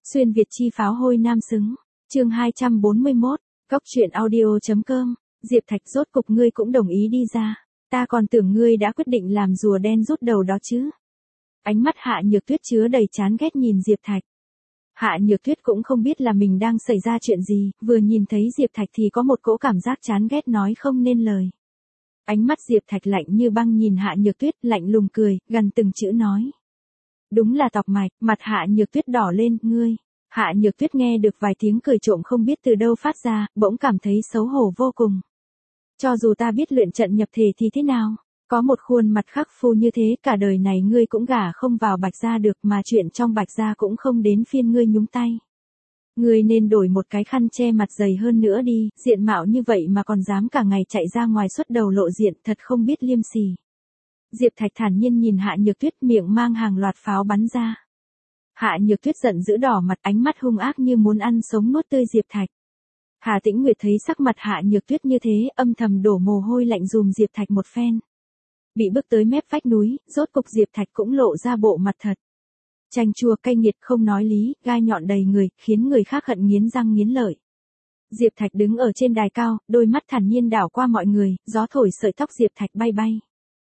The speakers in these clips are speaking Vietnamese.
Xuyên Việt chi pháo hôi nam xứng. Chương 241, Cóc truyện audio.com. Diệp Thạch, rốt cục ngươi cũng đồng ý đi ra. Ta còn tưởng ngươi đã quyết định làm rùa đen rút đầu đó chứ. Ánh mắt Hạ Nhược Tuyết chứa đầy chán ghét nhìn Diệp Thạch. Hạ Nhược Tuyết cũng không biết là mình đang xảy ra chuyện gì, vừa nhìn thấy Diệp Thạch thì có một cỗ cảm giác chán ghét nói không nên lời. Ánh mắt Diệp Thạch lạnh như băng nhìn Hạ Nhược Tuyết, lạnh lùng cười, gần từng chữ nói. Đúng là tọc mạch, mặt Hạ Nhược Tuyết đỏ lên, ngươi. Hạ Nhược Tuyết nghe được vài tiếng cười trộm không biết từ đâu phát ra, bỗng cảm thấy xấu hổ vô cùng. Cho dù ta biết luyện trận nhập thể thì thế nào? Có một khuôn mặt khắc phu như thế, cả đời này ngươi cũng gả không vào Bạch gia được, mà chuyện trong Bạch gia cũng không đến phiên ngươi nhúng tay. Ngươi nên đổi một cái khăn che mặt dày hơn nữa đi, diện mạo như vậy mà còn dám cả ngày chạy ra ngoài xuất đầu lộ diện, thật không biết liêm sỉ. Diệp Thạch thản nhiên nhìn Hạ Nhược Tuyết, miệng mang hàng loạt pháo bắn ra. Hạ Nhược Tuyết giận dữ đỏ mặt, ánh mắt hung ác như muốn ăn sống nuốt tươi Diệp Thạch. Hà Tĩnh Nguyệt thấy sắc mặt Hạ Nhược Tuyết như thế, âm thầm đổ mồ hôi lạnh dùm Diệp Thạch một phen. Bị bước tới mép vách núi, rốt cục Diệp Thạch cũng lộ ra bộ mặt thật. Chanh chua cay nghiệt, không nói lý, gai nhọn đầy người, khiến người khác hận nghiến răng nghiến lợi. Diệp Thạch đứng ở trên đài cao, đôi mắt thản nhiên đảo qua mọi người, gió thổi sợi tóc Diệp Thạch bay bay.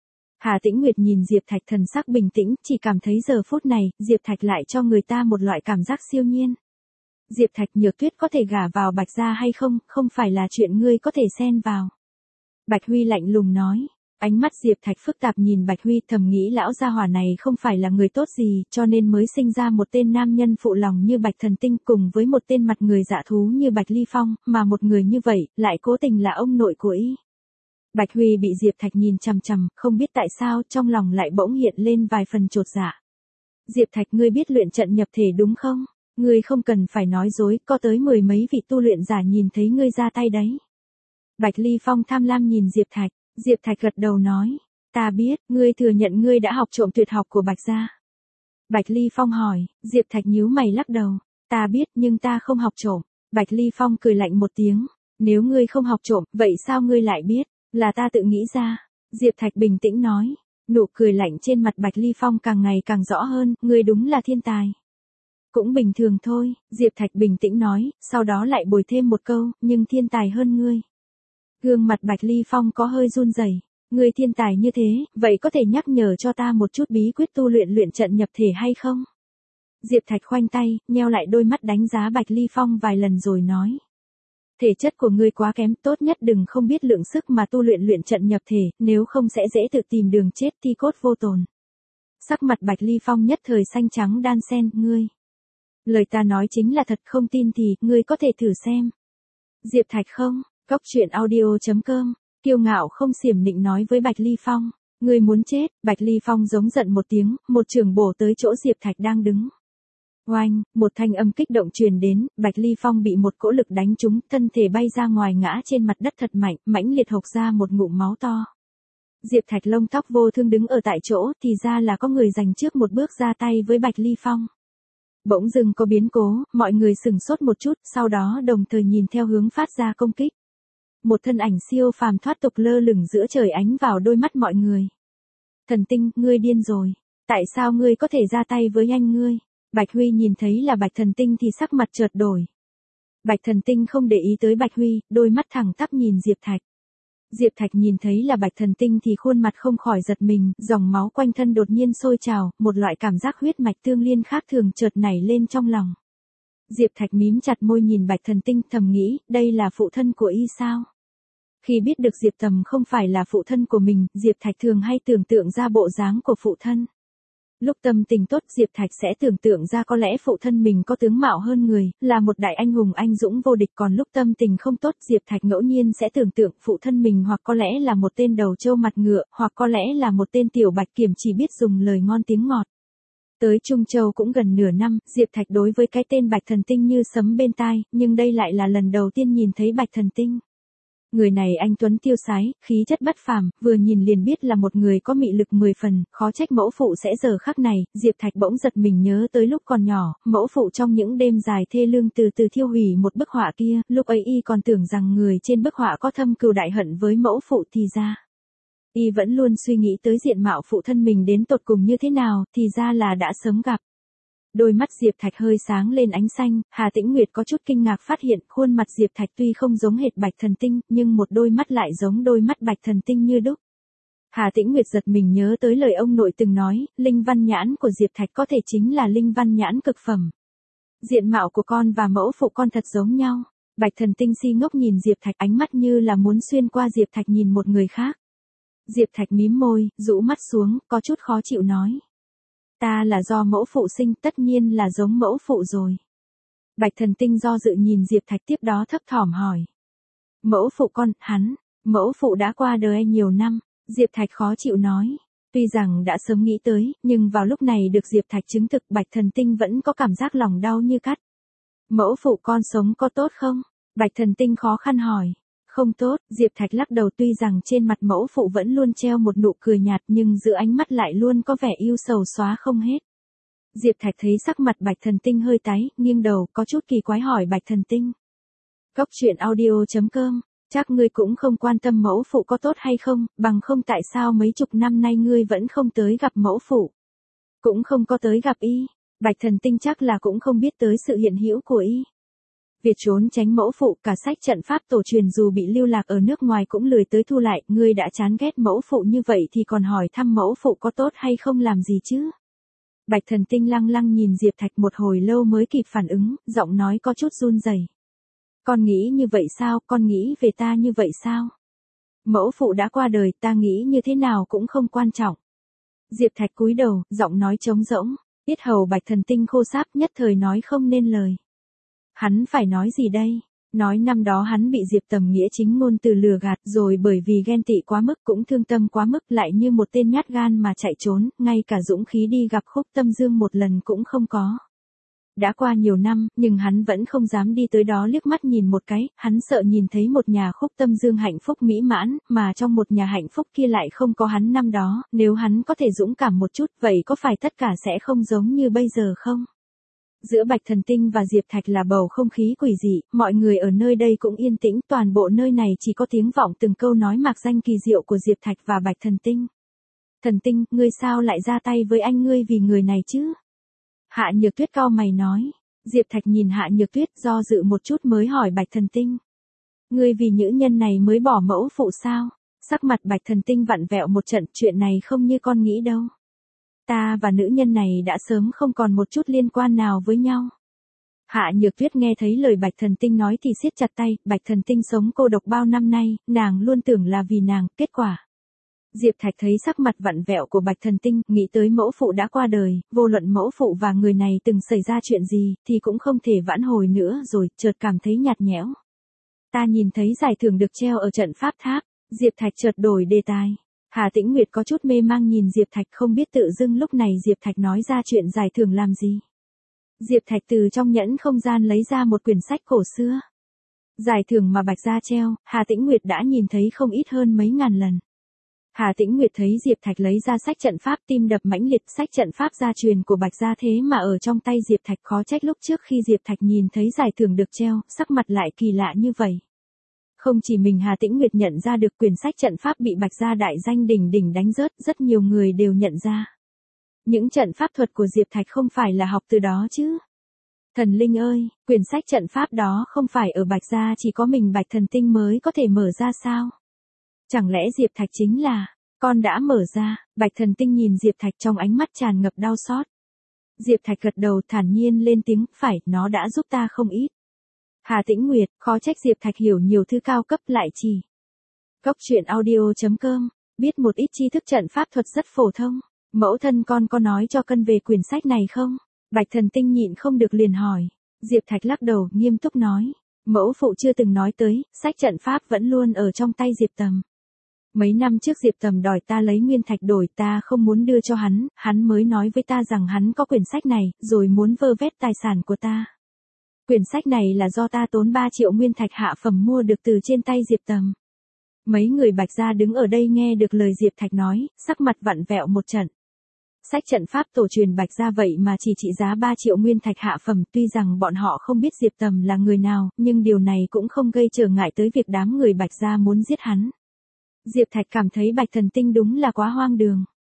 Hà Tĩnh Nguyệt nhìn Diệp Thạch thần sắc bình tĩnh, chỉ cảm thấy giờ phút này, Diệp Thạch lại cho người ta một loại cảm giác siêu nhiên. Diệp Thạch, Nhược Tuyết có thể gả vào Bạch gia hay không, không phải là chuyện ngươi có thể xen vào. Bạch Huy lạnh lùng nói. Ánh mắt Diệp Thạch phức tạp nhìn Bạch Huy, thầm nghĩ lão gia hỏa này không phải là người tốt gì, cho nên mới sinh ra một tên nam nhân phụ lòng như Bạch Thần Tinh cùng với một tên mặt người dạ thú như Bạch Ly Phong, mà một người như vậy, lại cố tình là ông nội của y. Bạch Huy bị Diệp Thạch nhìn chằm chằm, không biết tại sao trong lòng lại bỗng hiện lên vài phần chột dạ. Diệp Thạch, ngươi biết luyện trận nhập thể đúng không? Ngươi không cần phải nói dối, có tới 10 mấy vị tu luyện giả nhìn thấy ngươi ra tay đấy. Bạch Ly Phong tham lam nhìn Diệp Thạch. Diệp Thạch gật đầu nói, ta biết, ngươi thừa nhận ngươi đã học trộm tuyệt học của Bạch gia. Bạch Ly Phong hỏi, Diệp Thạch nhíu mày lắc đầu, ta biết nhưng ta không học trộm. Bạch Ly Phong cười lạnh một tiếng, nếu ngươi không học trộm, vậy sao ngươi lại biết, là ta tự nghĩ ra. Diệp Thạch bình tĩnh nói, nụ cười lạnh trên mặt Bạch Ly Phong càng ngày càng rõ hơn, ngươi đúng là thiên tài. Cũng bình thường thôi, Diệp Thạch bình tĩnh nói, sau đó lại bồi thêm một câu, nhưng thiên tài hơn ngươi. Gương mặt Bạch Ly Phong có hơi run rẩy. Ngươi thiên tài như thế, vậy có thể nhắc nhở cho ta một chút bí quyết tu luyện trận nhập thể hay không? Diệp Thạch khoanh tay, nheo lại đôi mắt đánh giá Bạch Ly Phong vài lần rồi nói. Thể chất của ngươi quá kém, tốt nhất đừng không biết lượng sức mà tu luyện trận nhập thể, nếu không sẽ dễ tự tìm đường chết, thi cốt vô tồn. Sắc mặt Bạch Ly Phong nhất thời xanh trắng đan xen, ngươi. Lời ta nói chính là thật, không tin thì, ngươi có thể thử xem. Diệp Thạch không. Cóc truyện audio.com, kiêu ngạo không xiểm nịnh nói với Bạch Ly Phong, ngươi muốn chết. Bạch Ly Phong giống giận một tiếng, một chưởng bổ tới chỗ Diệp Thạch đang đứng. Oanh, một thanh âm kích động truyền đến, Bạch Ly Phong bị một cỗ lực đánh trúng, thân thể bay ra ngoài ngã trên mặt đất thật mạnh, mãnh liệt hộc ra một ngụm máu to. Diệp Thạch lông tóc vô thương đứng ở tại chỗ, thì ra là có người giành trước một bước ra tay với Bạch Ly Phong. Bỗng dưng có biến cố, mọi người sửng sốt một chút, sau đó đồng thời nhìn theo hướng phát ra công kích. Một thân ảnh siêu phàm thoát tục lơ lửng giữa trời ánh vào đôi mắt mọi người. Thần Tinh, ngươi điên rồi. Tại sao ngươi có thể ra tay với anh ngươi? Bạch Huy nhìn thấy là Bạch Thần Tinh thì sắc mặt chợt đổi. Bạch Thần Tinh không để ý tới Bạch Huy, đôi mắt thẳng tắp nhìn Diệp Thạch. Diệp Thạch nhìn thấy là Bạch Thần Tinh thì khuôn mặt không khỏi giật mình, dòng máu quanh thân đột nhiên sôi trào, một loại cảm giác huyết mạch tương liên khác thường chợt nảy lên trong lòng. Diệp Thạch mím chặt môi nhìn Bạch Thần Tinh, thầm nghĩ, đây là phụ thân của y sao? Khi biết được Diệp Tầm không phải là phụ thân của mình, Diệp Thạch thường hay tưởng tượng ra bộ dáng của phụ thân. Lúc tâm tình tốt, Diệp Thạch sẽ tưởng tượng ra có lẽ phụ thân mình có tướng mạo hơn người, là một đại anh hùng anh dũng vô địch, còn lúc tâm tình không tốt, Diệp Thạch ngẫu nhiên sẽ tưởng tượng phụ thân mình hoặc có lẽ là một tên đầu trâu mặt ngựa, hoặc có lẽ là một tên tiểu bạch kiểm chỉ biết dùng lời ngon tiếng ngọt. Tới Trung Châu cũng gần nửa năm, Diệp Thạch đối với cái tên Bạch Thần Tinh như sấm bên tai, nhưng đây lại là lần đầu tiên nhìn thấy Bạch Thần Tinh. Người này anh tuấn tiêu sái, khí chất bất phàm, vừa nhìn liền biết là một người có mị lực 10 phần, khó trách mẫu phụ sẽ giờ khắc này. Diệp Thạch bỗng giật mình nhớ tới lúc còn nhỏ, mẫu phụ trong những đêm dài thê lương từ từ thiêu hủy một bức họa kia, lúc ấy y còn tưởng rằng người trên bức họa có thâm cừu đại hận với mẫu phụ, thì ra y vẫn luôn suy nghĩ tới diện mạo phụ thân mình đến tột cùng như thế nào, thì ra là đã sớm gặp. Đôi mắt Diệp Thạch hơi sáng lên ánh xanh, Hà Tĩnh Nguyệt có chút kinh ngạc phát hiện khuôn mặt Diệp Thạch tuy không giống hệt Bạch Thần Tinh, nhưng một đôi mắt lại giống đôi mắt Bạch Thần Tinh như đúc. Hà Tĩnh Nguyệt giật mình nhớ tới lời ông nội từng nói, linh văn nhãn của Diệp Thạch có thể chính là linh văn nhãn cực phẩm. Diện mạo của con và mẫu phụ con thật giống nhau. Bạch Thần Tinh si ngốc nhìn Diệp Thạch, ánh mắt như là muốn xuyên qua Diệp Thạch nhìn một người khác. Diệp Thạch mím môi, rũ mắt xuống, có chút khó chịu nói. Ta là do mẫu phụ sinh, tất nhiên là giống mẫu phụ rồi. Bạch Thần Tinh do dự nhìn Diệp Thạch, tiếp đó thấp thỏm hỏi. Mẫu phụ con, mẫu phụ đã qua đời nhiều năm. Diệp Thạch khó chịu nói. Tuy rằng đã sớm nghĩ tới, nhưng vào lúc này được Diệp Thạch chứng thực, Bạch Thần Tinh vẫn có cảm giác lòng đau như cắt. Mẫu phụ con sống có tốt không? Bạch Thần Tinh khó khăn hỏi. Không tốt, Diệp Thạch lắc đầu, tuy rằng trên mặt mẫu phụ vẫn luôn treo một nụ cười nhạt nhưng giữa ánh mắt lại luôn có vẻ yêu sầu xóa không hết. Diệp Thạch thấy sắc mặt Bạch Thần Tinh hơi tái, nghiêng đầu, có chút kỳ quái hỏi Bạch Thần Tinh. Cốc truyện audio.com, chắc ngươi cũng không quan tâm mẫu phụ có tốt hay không, bằng không tại sao mấy chục năm nay ngươi vẫn không tới gặp mẫu phụ. Cũng không có tới gặp y. Bạch Thần Tinh chắc là cũng không biết tới sự hiện hữu của y. Việc trốn tránh mẫu phụ, cả sách trận pháp tổ truyền dù bị lưu lạc ở nước ngoài cũng lười tới thu lại, ngươi đã chán ghét mẫu phụ như vậy thì còn hỏi thăm mẫu phụ có tốt hay không làm gì chứ? Bạch Thần Tinh lăng lăng nhìn Diệp Thạch một hồi lâu mới kịp phản ứng, giọng nói có chút run rẩy. Con nghĩ như vậy sao, con nghĩ về ta như vậy sao? Mẫu phụ đã qua đời, ta nghĩ như thế nào cũng không quan trọng. Diệp Thạch cúi đầu, giọng nói trống rỗng, yết hầu Bạch Thần Tinh khô sáp nhất thời nói không nên lời. Hắn phải nói gì đây? Nói năm đó hắn bị Diệp Tầm nghĩa chính ngôn từ lừa gạt rồi bởi vì ghen tị quá mức cũng thương tâm quá mức lại như một tên nhát gan mà chạy trốn, ngay cả dũng khí đi gặp Khúc Tâm Dương một lần cũng không có. Đã qua nhiều năm, nhưng hắn vẫn không dám đi tới đó liếc mắt nhìn một cái, hắn sợ nhìn thấy một nhà Khúc Tâm Dương hạnh phúc mỹ mãn, mà trong một nhà hạnh phúc kia lại không có hắn năm đó, nếu hắn có thể dũng cảm một chút, vậy có phải tất cả sẽ không giống như bây giờ không? Giữa Bạch Thần Tinh và Diệp Thạch là bầu không khí quỷ dị, mọi người ở nơi đây cũng yên tĩnh, toàn bộ nơi này chỉ có tiếng vọng từng câu nói mạc danh kỳ diệu của Diệp Thạch và Bạch Thần Tinh. Thần Tinh, ngươi sao lại ra tay với anh ngươi vì người này chứ? Hạ Nhược Tuyết cau mày nói. Diệp Thạch nhìn Hạ Nhược Tuyết do dự một chút mới hỏi Bạch Thần Tinh. Ngươi vì nữ nhân này mới bỏ mẫu phụ sao? Sắc mặt Bạch Thần Tinh vặn vẹo một trận, chuyện này không như con nghĩ đâu. Ta và nữ nhân này đã sớm không còn một chút liên quan nào với nhau. Hạ Nhược Tuyết nghe thấy lời Bạch Thần Tinh nói thì siết chặt tay, Bạch Thần Tinh sống cô độc bao năm nay, nàng luôn tưởng là vì nàng, kết quả. Diệp Thạch thấy sắc mặt vặn vẹo của Bạch Thần Tinh, nghĩ tới mẫu phụ đã qua đời, vô luận mẫu phụ và người này từng xảy ra chuyện gì, thì cũng không thể vãn hồi nữa rồi, chợt cảm thấy nhạt nhẽo. Ta nhìn thấy giải thưởng được treo ở trận pháp tháp, Diệp Thạch chợt đổi đề tài. Hà Tĩnh Nguyệt có chút mê mang nhìn Diệp Thạch, không biết tự dưng lúc này Diệp Thạch nói ra chuyện giải thưởng làm gì. Diệp Thạch từ trong nhẫn không gian lấy ra một quyển sách cổ xưa. Giải thưởng mà Bạch Gia treo, Hà Tĩnh Nguyệt đã nhìn thấy không ít hơn mấy ngàn lần. Hà Tĩnh Nguyệt thấy Diệp Thạch lấy ra sách trận pháp, tim đập mãnh liệt, sách trận pháp gia truyền của Bạch Gia thế mà ở trong tay Diệp Thạch, khó trách lúc trước khi Diệp Thạch nhìn thấy giải thưởng được treo, sắc mặt lại kỳ lạ như vậy. Không chỉ mình Hà Tĩnh Nguyệt nhận ra được quyển sách trận pháp bị Bạch Gia đại danh đỉnh đỉnh đánh rớt, rất nhiều người đều nhận ra. Những trận pháp thuật của Diệp Thạch không phải là học từ đó chứ. Thần linh ơi, quyển sách trận pháp đó không phải ở Bạch Gia chỉ có mình Bạch Thần Tinh mới có thể mở ra sao? Chẳng lẽ Diệp Thạch chính là, con đã mở ra, Bạch Thần Tinh nhìn Diệp Thạch trong ánh mắt tràn ngập đau xót. Diệp Thạch gật đầu thản nhiên lên tiếng, phải, nó đã giúp ta không ít. Hà Tĩnh Nguyệt, khó trách Diệp Thạch hiểu nhiều thứ cao cấp lại chỉ. Cốc truyện audio.com, biết một ít tri thức trận pháp thuật rất phổ thông. Mẫu thân con có nói cho cân về quyển sách này không? Bạch Thần Tinh nhịn không được liền hỏi. Diệp Thạch lắc đầu, nghiêm túc nói. Mẫu phụ chưa từng nói tới, sách trận pháp vẫn luôn ở trong tay Diệp Tầm. Mấy năm trước Diệp Tầm đòi ta lấy nguyên thạch đổi, ta không muốn đưa cho hắn mới nói với ta rằng hắn có quyển sách này, rồi muốn vơ vét tài sản của ta. Quyển sách này là do ta tốn 3 triệu nguyên thạch hạ phẩm mua được từ trên tay Diệp Tầm. Mấy người Bạch Gia đứng ở đây nghe được lời Diệp Thạch nói, sắc mặt vặn vẹo một trận. Sách trận pháp tổ truyền Bạch Gia vậy mà chỉ trị giá 3 triệu nguyên thạch hạ phẩm, tuy rằng bọn họ không biết Diệp Tầm là người nào, nhưng điều này cũng không gây trở ngại tới việc đám người Bạch Gia muốn giết hắn. Diệp Thạch cảm thấy Bạch Thần Tinh đúng là quá hoang đường.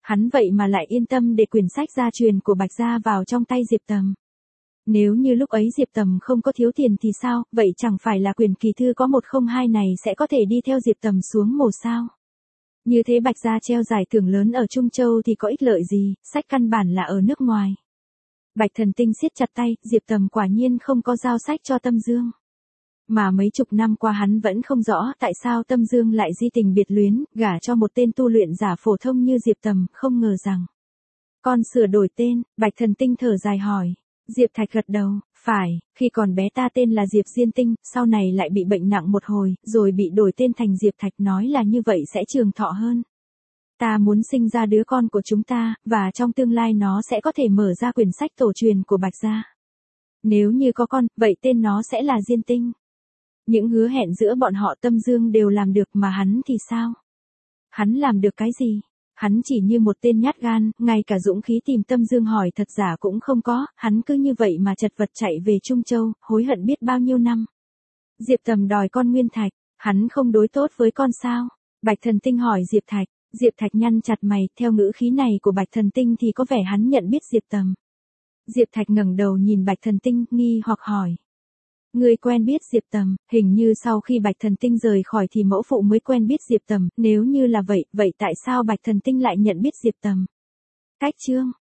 Hắn vậy mà lại yên tâm để quyển sách gia truyền của Bạch gia vào trong tay Diệp Tầm. Nếu như lúc ấy Diệp Tầm không có thiếu tiền thì sao, vậy chẳng phải là quyển kỳ thư có 102 này sẽ có thể đi theo Diệp Tầm xuống mồ sao? Như thế Bạch gia treo giải thưởng lớn ở Trung Châu thì có ích lợi gì, sách căn bản là ở nước ngoài. Bạch Thần Tinh siết chặt tay, Diệp Tầm quả nhiên không có giao sách cho Tâm Dương. Mà mấy chục năm qua hắn vẫn không rõ tại sao Tâm Dương lại di tình biệt luyến, gả cho một tên tu luyện giả phổ thông như Diệp Tầm, không ngờ rằng. Con sửa đổi tên, Bạch Thần Tinh thở dài hỏi. Diệp Thạch gật đầu, phải, khi còn bé ta tên là Diệp Diên Tinh, sau này lại bị bệnh nặng một hồi, rồi bị đổi tên thành Diệp Thạch, nói là như vậy sẽ trường thọ hơn. Ta muốn sinh ra đứa con của chúng ta, và trong tương lai nó sẽ có thể mở ra quyển sách tổ truyền của Bạch gia. Nếu như có con, vậy tên nó sẽ là Diên Tinh. Những hứa hẹn giữa bọn họ Tâm Dương đều làm được mà hắn thì sao? Hắn làm được cái gì? Hắn chỉ như một tên nhát gan, ngay cả dũng khí tìm Tâm Dương hỏi thật giả cũng không có, hắn cứ như vậy mà chật vật chạy về Trung Châu, hối hận biết bao nhiêu năm. Diệp Tầm đòi con nguyên thạch, hắn không đối tốt với con sao? Bạch Thần Tinh hỏi Diệp Thạch. Diệp Thạch nhăn chặt mày, theo ngữ khí này của Bạch Thần Tinh thì có vẻ hắn nhận biết Diệp Tầm. Diệp Thạch ngẩng đầu nhìn Bạch Thần Tinh, nghi hoặc hỏi. Ngươi quen biết Diệp Tầm, hình như sau khi Bạch Thần Tinh rời khỏi thì mẫu phụ mới quen biết Diệp Tầm, nếu như là vậy, vậy tại sao Bạch Thần Tinh lại nhận biết Diệp Tầm? Cách chương,